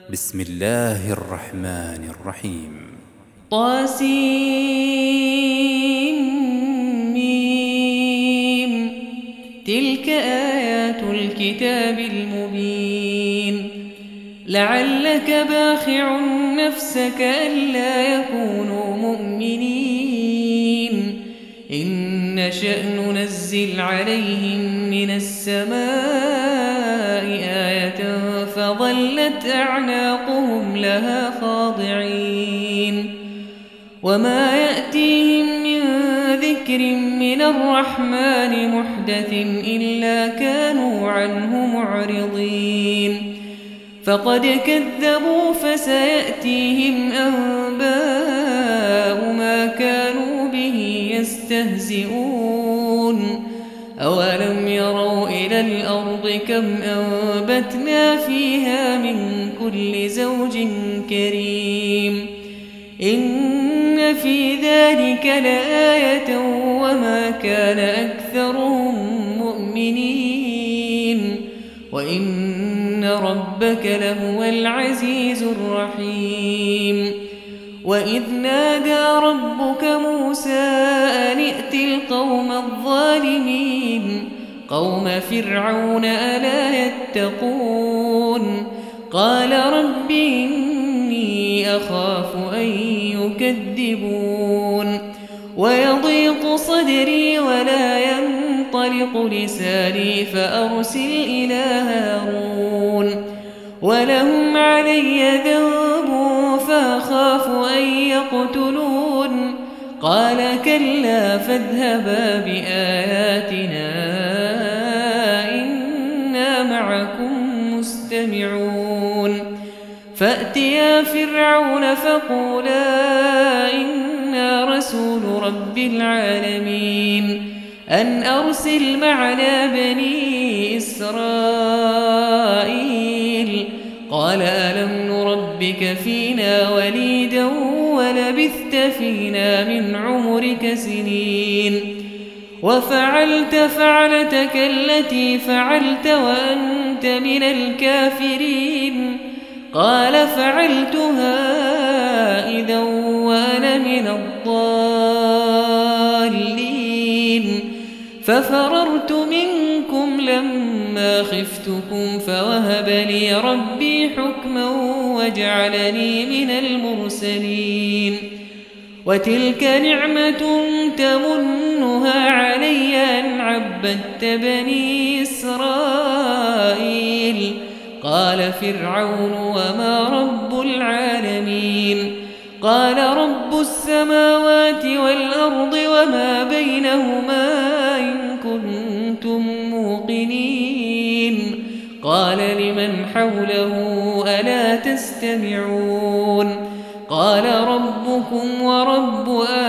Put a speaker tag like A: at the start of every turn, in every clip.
A: بسم الله الرحمن الرحيم.
B: طاسيم. تلك آيات الكتاب المبين. لعلك باخع نفسك ألا يكونوا مؤمنين إن نشأ ننزل عليهم من السماء آية فظلت أعناقهم لها خاضعين وما يأتيهم من ذكر من الرحمن محدث إلا كانوا عنه معرضين فقد كذبوا فسيأتيهم أنباء ما كانوا به يستهزئون أولم يروا إلى الأرض كم أنبتنا فيها من كل زوج كريم إن في ذلك لآية وما كان أكثرهم مؤمنين وإن ربك لهو العزيز الرحيم وإذ نادى ربك موسى أن ائت القوم الظالمين قوم فرعون ألا يتقون قال رب إني أخاف أن يكذبون ويضيق صدري ولا ينطلق لساني فأرسل إلى هارون ولهم علي ذنب فأخاف أن يقتلون قال كلا فاذهبا بآياتنا إنا معكم مستمعون فأتيا فرعون فقولا إنا رسول رب العالمين أن أرسل معنا بني إسرائيل قال ألم نربك فينا وليدا ولبثت فينا من عمرك سنين وفعلت فعلتك التي فعلت وأنت من الكافرين قال فعلتها إذا وأنا من الضالين ففررت منكم لما خفتكم فوهب لي ربي حكما وجعلني من المرسلين وتلك نعمة تمنها علي أن عبدت بني إسرائيل قال فرعون وما رب العالمين قال رب السماوات والأرض وما بينهما إن كنتم موقنين قال لمن حوله ألا تستمعون قال ربكم ورب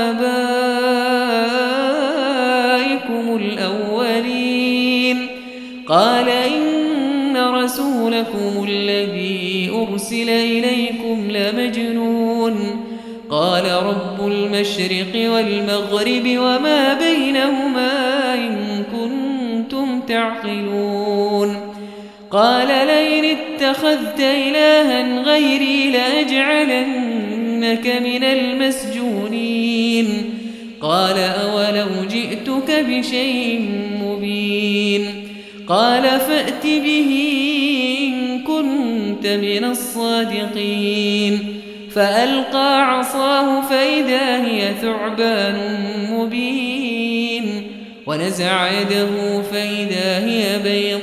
B: آبائكم الأولين قال إن رسولكم الذي أرسل إليكم لمجنون قال رب المشرق والمغرب وما بينهما إن كنتم تعقلون قال لئن اتخذت إلها غيري لأجعلنك من المسجونين قال أولو جئتك بشيء مبين قال فأت به إن كنت من الصادقين فألقى عصاه فإذا هي ثعبان مبين ونزع يده فإذا هي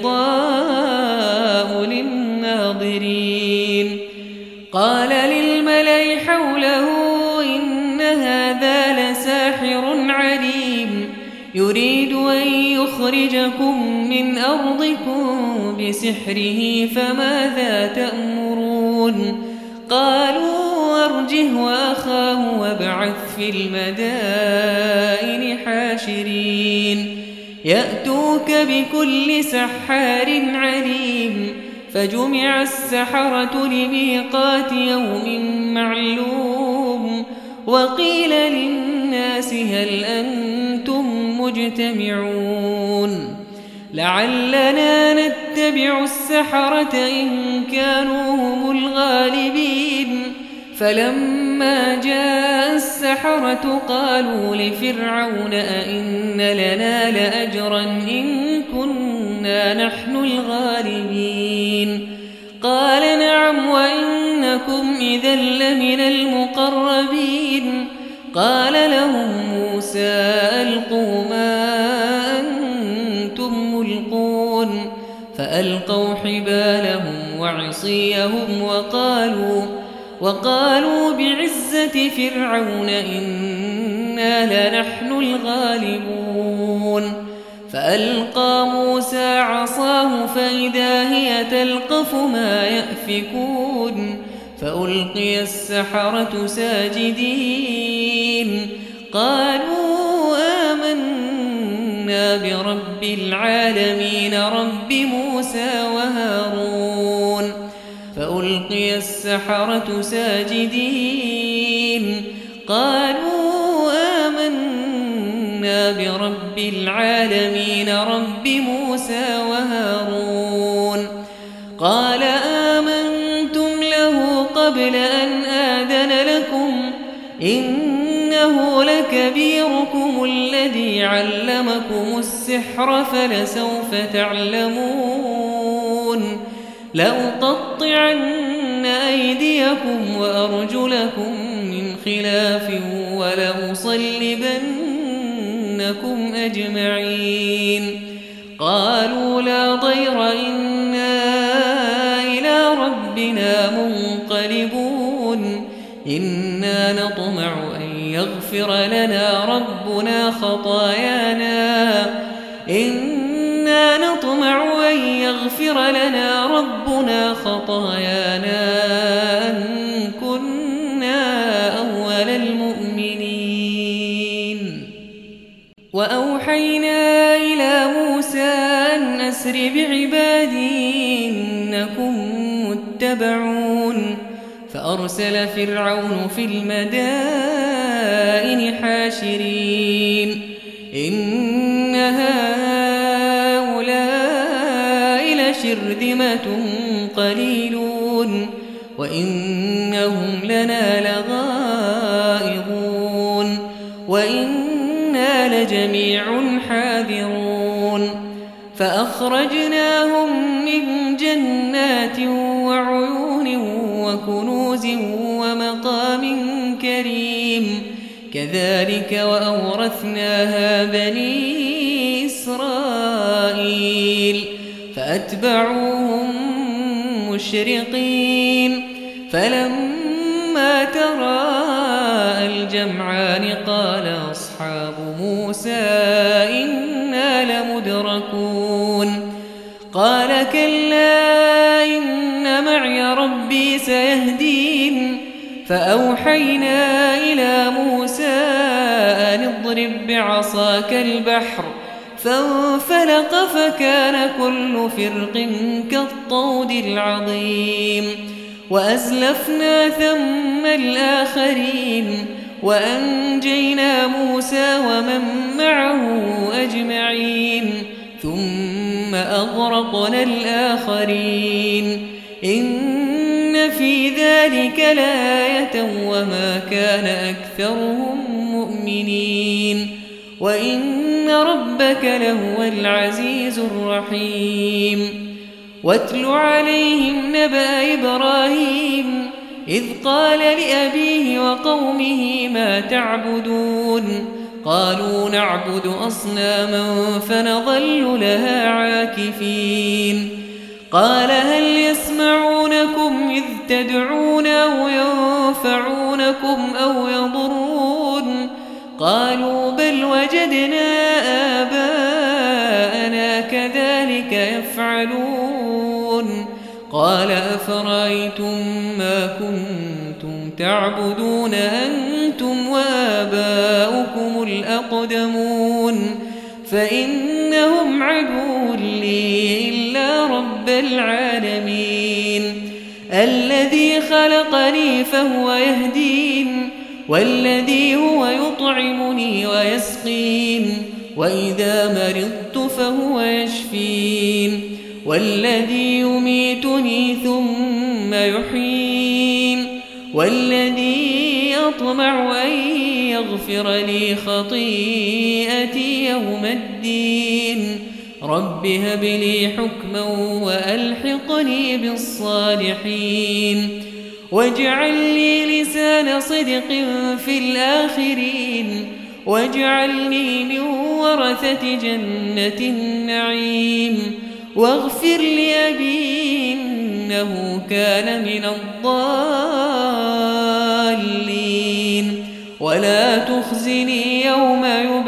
B: بيضاء للناظرين قال للملأ حوله إن هذا لساحر عليم يريد أن يخرجكم من أرضكم بسحره فماذا تأمرون قالوا أرجه وأخاه وابعث في المدائن حاشرين يأتوك بكل سحار عليم فجمع السحرة لميقات يوم معلوم وقيل للناس هل أنتم مجتمعون لعلنا نتبع السحرة إن كانوا هم الغالبين فلما جاء السحرة قالوا لفرعون أئن لنا لأجرا إن كنا نحن الغالبين قال نعم وإنكم إذا لمن المقربين قال لهم موسى ألقوا ما أنتم ملقون فألقوا حبالهم وعصيهم وقالوا بعزة فرعون إنا لنحن الغالبون فألقى موسى عصاه فإذا هي تلقف ما يأفكون فألقي السحرة ساجدين قالوا آمنا برب العالمين رب موسى وهارون فألقي السحرة ساجدين قالوا آمنا برب العالمين رب موسى وهارون قال آمنتم له قبل أن آذن لكم إنه لكبيركم الذي علمكم السحر فلسوف تعلمون لأقطعن أيديكم وأرجلكم من خلاف ولأصلبنكم أجمعين قالوا لا ضير إنا إلى ربنا منقلبون إنا نطمع أن يغفر لنا ربنا خطايانا أن كنا أول المؤمنين وأوحينا إلى موسى أن أسر بعبادي إنكم متبعون فأرسل فرعون في المدائن حاشرين إن هؤلاء لشرذمة قليلون وإنهم لنا لغائظون وإنا لجميع حاذرون فأخرجناهم من جنات وعيون وكنوز ومقام كريم كذلك وأورثناها بني إسرائيل فأتبعوهم مشرقين فلما تراءى الجمعان قال أصحاب موسى إنا لمدركون قال كلا إن معي ربي سيهدين فأوحينا إلى موسى أن اضرب بعصاك البحر فانفلق فكان كل فرق كالطود العظيم وأزلفنا ثم الآخرين وأنجينا موسى ومن معه أجمعين ثم أغرقنا الآخرين إن في ذلك لآية وما كان أكثرهم مؤمنين وإن ربك لهو العزيز الرحيم واتل عليهم نبأ إبراهيم إذ قال لأبيه وقومه ما تعبدون قالوا نعبد أصناما فنظل لها عاكفين قال هل يسمعونكم إذ تدعون أو ينفعونكم أو يضرون قالوا بل وجدنا آباءنا كذلك يفعلون قال أفرأيتم ما كنتم تعبدون أنتم وآباؤكم الأقدمون فإنهم عدو لي إلا رب العالمين الذي خلقني فهو يهدين والذي هو يطعمني ويسقين وإذا مرضت فهو يشفين والذي يميتني ثم يحيين والذي يطمع أن يغفر لي خطيئتي يوم الدين رب هب لي حكما وألحقني بالصالحين واجعل لي لسان صدق في الآخرين واجعلني من ورثة جنة النعيم واغفر لأبي إنه كان من الضالين ولا تخزني يوم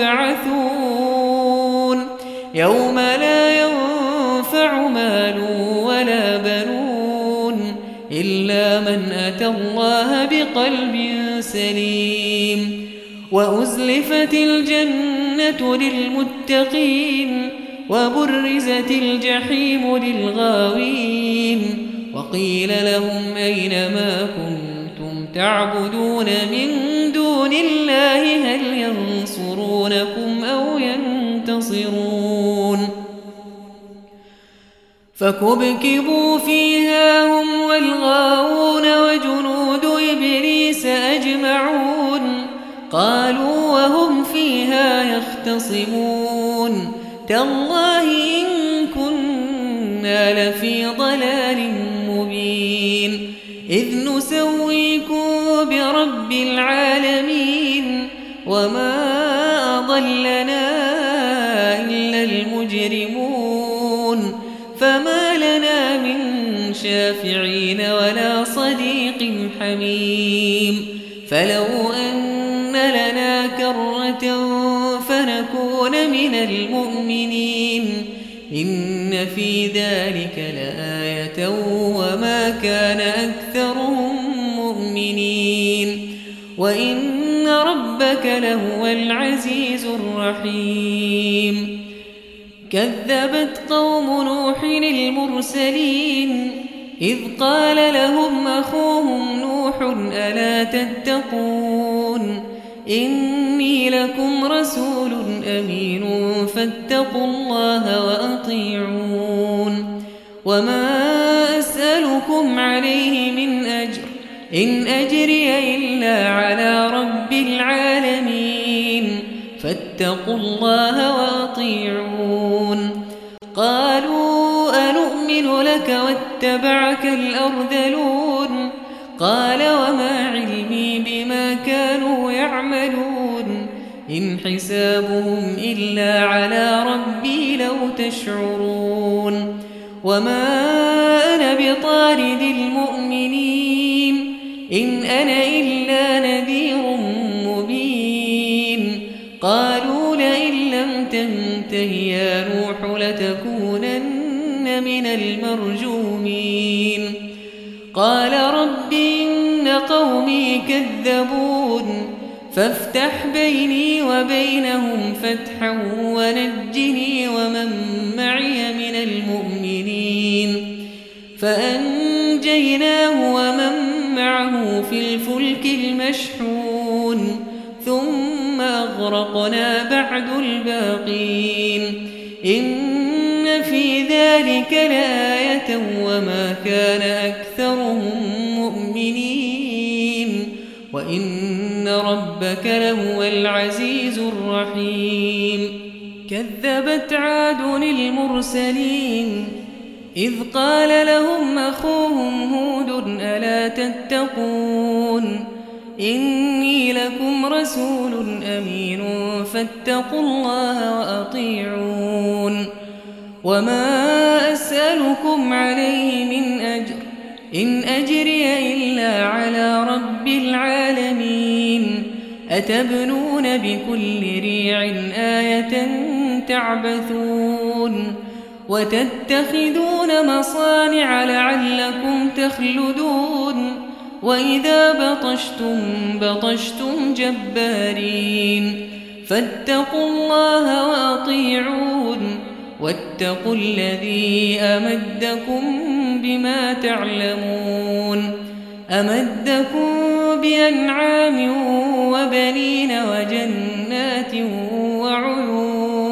B: يبعثون يوم لا ينفع مال ولا بنون إلا من أتى الله بقلب سليم وأزلفت الجنة للمتقين وبرزت الجحيم للغاوين وقيل لهم أين ما كنتم تعبدون من دون الله هل ينصرونكم أو ينتصرون فكبكبوا فيها هم والغاوون وجنود إبليس أجمعون قالوا وهم فيها يختصمون تالله إن كنا لفي ضلال مبين إذ نسويكم برب العالمين وما أضلنا إلا المجرمون فما لنا من شافعين ولا صديق حميم فلو أن لنا كرة فنكون من المؤمنين إن في ذلك لآية وما كان أكثرهم مؤمنين وإن ربك لهو العزيز الرحيم كذبت قوم نوح المرسلين إذ قال لهم أخوهم نوح ألا تتقون إني لكم رسول أمين فاتقوا الله وأطيعون وما أسألكم عليه من أجر إن أجري إلا على رب العالمين فاتقوا الله وأطيعون قالوا أنؤمن لك واتبعك الأرذلون قال وما علمي بما كانوا يعملون إن حسابهم إلا على ربي لو تشعرون وما أنا بطارد المؤمنين إن أنا إلا نذير مبين قالوا لئن لم تنته يا نوح لتكونن من المرجومين قال رب إن قومي كذبون فافتح بيني وبينهم فتحا ونجني ومن معي من المؤمنين فأنجيناه ومن معه في الفلك المشحون ثم أغرقنا بعد الباقين إن في ذلك لآية وما كان أكثرهم مؤمنين وإن ربك لهو العزيز الرحيم كذبت عاد المرسلين إذ قال لهم أخوهم هود ألا تتقون إني لكم رسول أمين فاتقوا الله وأطيعون وما أسألكم عليه من أجر إن أجري إلا على رب العالمين أتبنون بكل ريع آية تعبثون وتتخذون مصانع لعلكم تخلدون وإذا بطشتم بطشتم جبارين فاتقوا الله وأطيعون واتقوا الذي أمدكم بما تعلمون أمدكم بأنعام وبنين وجنات وعيون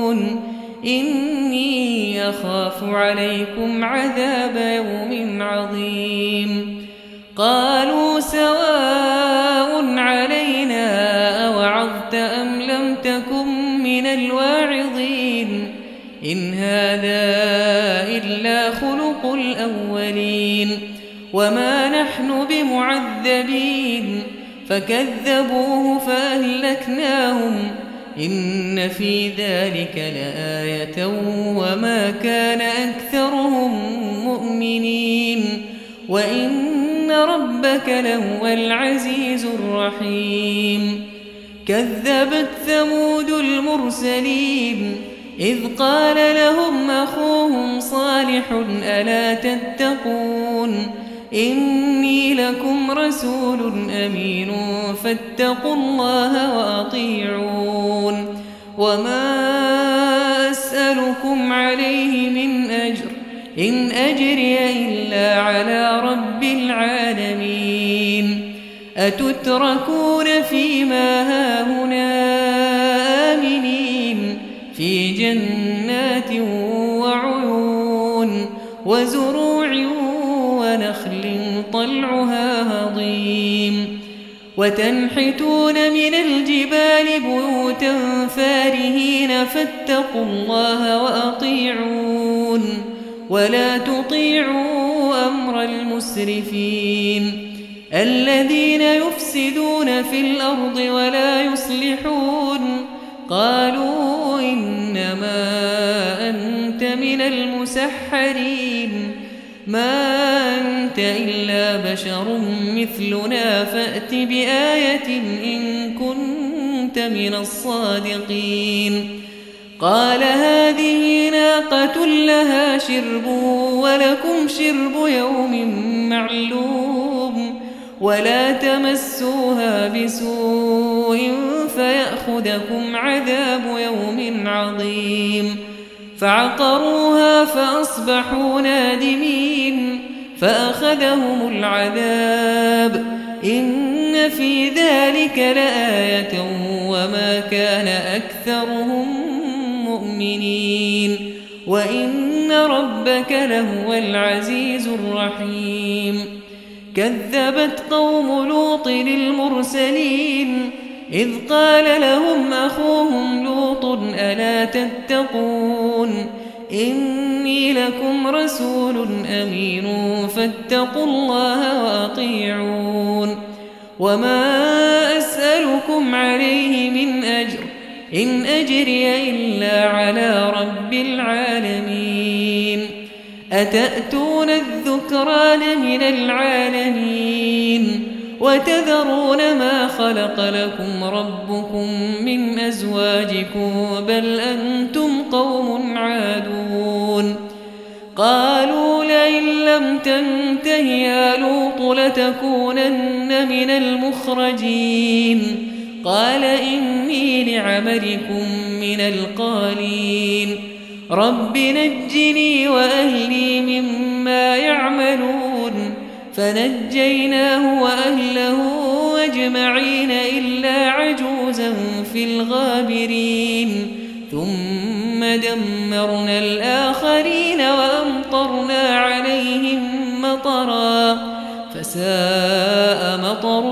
B: إني أخاف عليكم عذاب يوم عظيم قالوا سواء علينا أوعظت أم لم تكن من الواعظين إن هذا إلا خلق الأولين وما نحن بمعذبين فكذبوه فأهلكناهم إن في ذلك لآية وما كان أكثرهم مؤمنين وإن ربك لهو العزيز الرحيم كذبت ثمود المرسلين إذ قال لهم أخوهم صالح ألا تتقون إني لكم رسول أمين فاتقوا الله وأطيعون وما أسألكم عليه من أجر إن أجري إلا على رب العالمين أتتركون فيما هاهنا آمنين في جنات وعيون وزروع ونخل طلعها هضيم وتنحتون من الجبال بيوتا فارهين فاتقوا الله وأطيعون ولا تطيعوا أمر المسرفين الذين يفسدون في الأرض ولا يصلحون قالوا إنما أنت من المسحرين ما أنت إلا بشر مثلنا فأت بآية إن كنت من الصادقين قال هذه ناقة لها شرب ولكم شرب يوم معلوم ولا تمسوها بسوء فيأخذكم عذاب يوم عظيم فعقروها فأصبحوا نادمين فأخذهم العذاب إن في ذلك لآية وما كان أكثرهم مؤمنين وإن ربك لهو العزيز الرحيم كذبت قوم لوط المرسلين إذ قال لهم أخوهم لوط ألا تتقون إني لكم رسول أمين فاتقوا الله وأطيعون وما أسألكم عليه من أجر إن أجري إلا على رب العالمين أتأتون الذكران من العالمين وتذرون ما خلق لكم ربكم من أزواجكم بل أنتم قوم عادون قالوا لئن لم تنته يا لوط لتكونن من المخرجين قال إني لعملكم من القالين رب نجني وأهلي مما يعملون فنجيناه وأهله أجمعين إلا عجوزا في الغابرين ثم دمرنا الآخرين وأمطرنا عليهم مطرا فساء مطر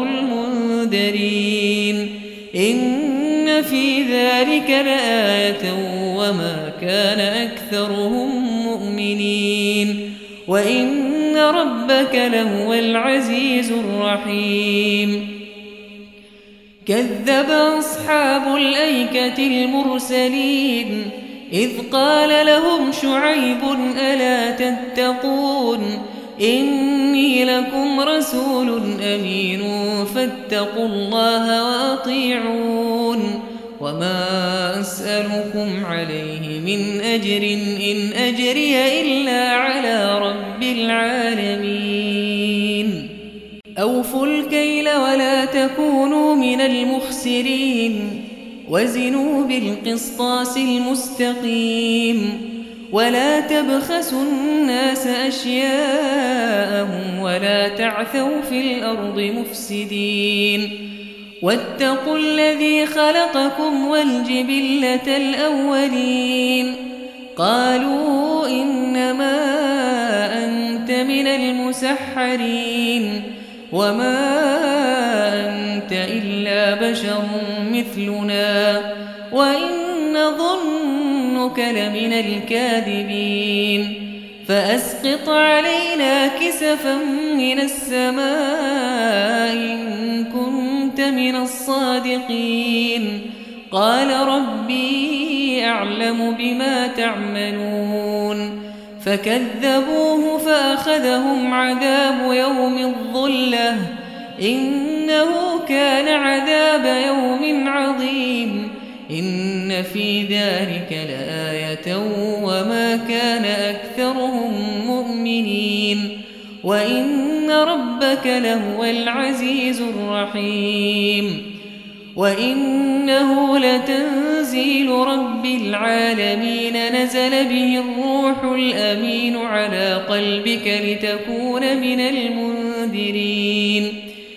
B: المنذرين إن في ذلك لآية وما كان أكثرهم مؤمنين وإن ربك لهو العزيز الرحيم كذب أصحاب الأيكة المرسلين إذ قال لهم شعيب ألا تتقون إني لكم رسول أمين فاتقوا الله وأطيعون وما أسألكم عليه من أجر إن أجري إلا على رب العالمين أوفوا الكيل ولا تكونوا من المخسرين وزنوا بالقسطاس المستقيم ولا تبخسوا الناس أشياءهم ولا تعثوا في الأرض مفسدين واتقوا الذي خلقكم والجبلة الأولين قالوا إنما أنت من المسحرين وما أنت إلا بشر مثلنا وإن نظنك لمن الكاذبين فأسقط علينا كسفا من السماء إن كنت من الصادقين قال ربي أعلم بما تعملون فكذبوه فأخذهم عذاب يوم الظلة إنه كان عذاب يوم عظيم إن في ذلك لآية وما كان أكثرهم مؤمنين وإن ربك لهو العزيز الرحيم وإنه لتنزيل رب العالمين نزل به الروح الأمين على قلبك لتكون من المنذرين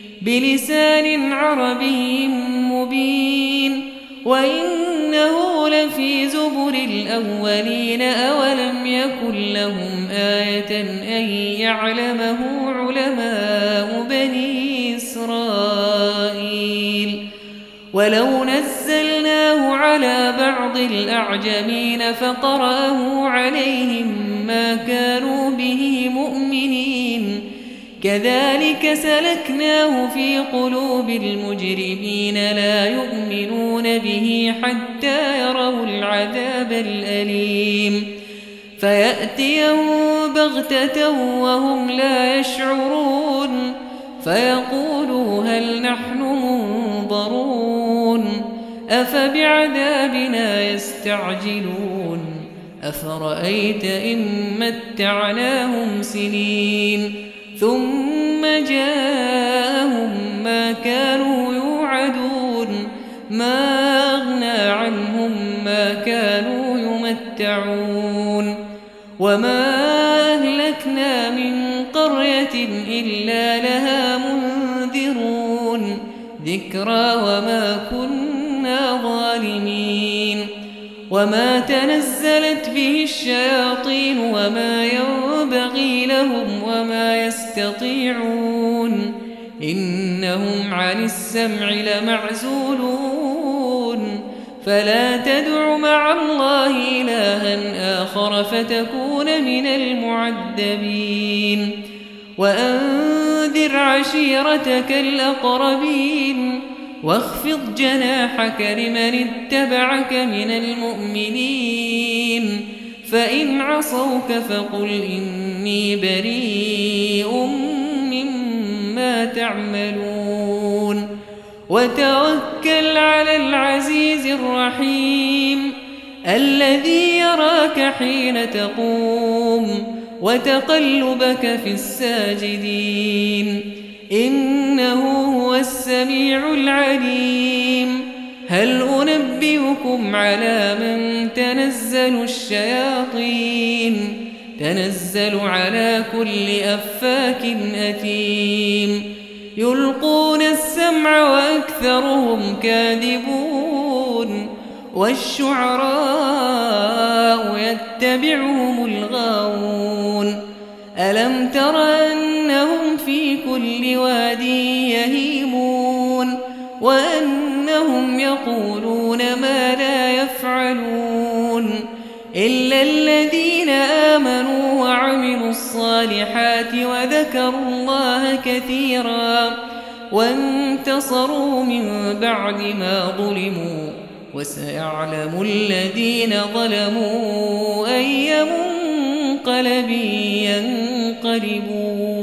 B: بلسان عربي مبين وإنه لفي زبر الأولين أولم يكن لهم آية أن يعلمه علماء بني إسرائيل ولو نزلناه على بعض الأعجمين فقرأه عليهم ما كانوا به مؤمنين كذلك سلكناه في قلوب المجرمين لا يؤمنون به حتى يروا العذاب الأليم فيأتيهم بغتة وهم لا يشعرون فيقولوا هل نحن منظرون أفبعذابنا يستعجلون أفرأيت إن متعناهم سنين ثم جاءهم ما كانوا يوعدون ما أغنى عنهم ما كانوا يمتعون وما أهلكنا من قرية إلا لها منذرون ذكرى وما كنا ظالمين وما تنزلت به الشياطين وما ينبغي لهم وما يستطيعون إنهم عن السمع لمعزولون فلا تدع مع الله إلها آخر فتكون من المعذبين وأنذر عشيرتك الأقربين واخفض جناحك لمن اتبعك من المؤمنين فإن عصوك فقل إني بريء مما تعملون وتوكل على العزيز الرحيم الذي يراك حين تقوم وتقلبك في الساجدين إنه هو السميع العليم هل أنبئكم على من تنزل الشياطين تنزل على كل أفاك أثيم يلقون السمع وأكثرهم كاذبون والشعراء يتبعهم الغاوون ألم تر أنهم في كل واد يهيمون وأنهم يقولون ما لا يفعلون إلا الذين آمنوا وعملوا الصالحات وذكروا الله كثيرا وانتصروا من بعد ما ظلموا وسيعلم الذين ظلموا أي منقلب ينقلبون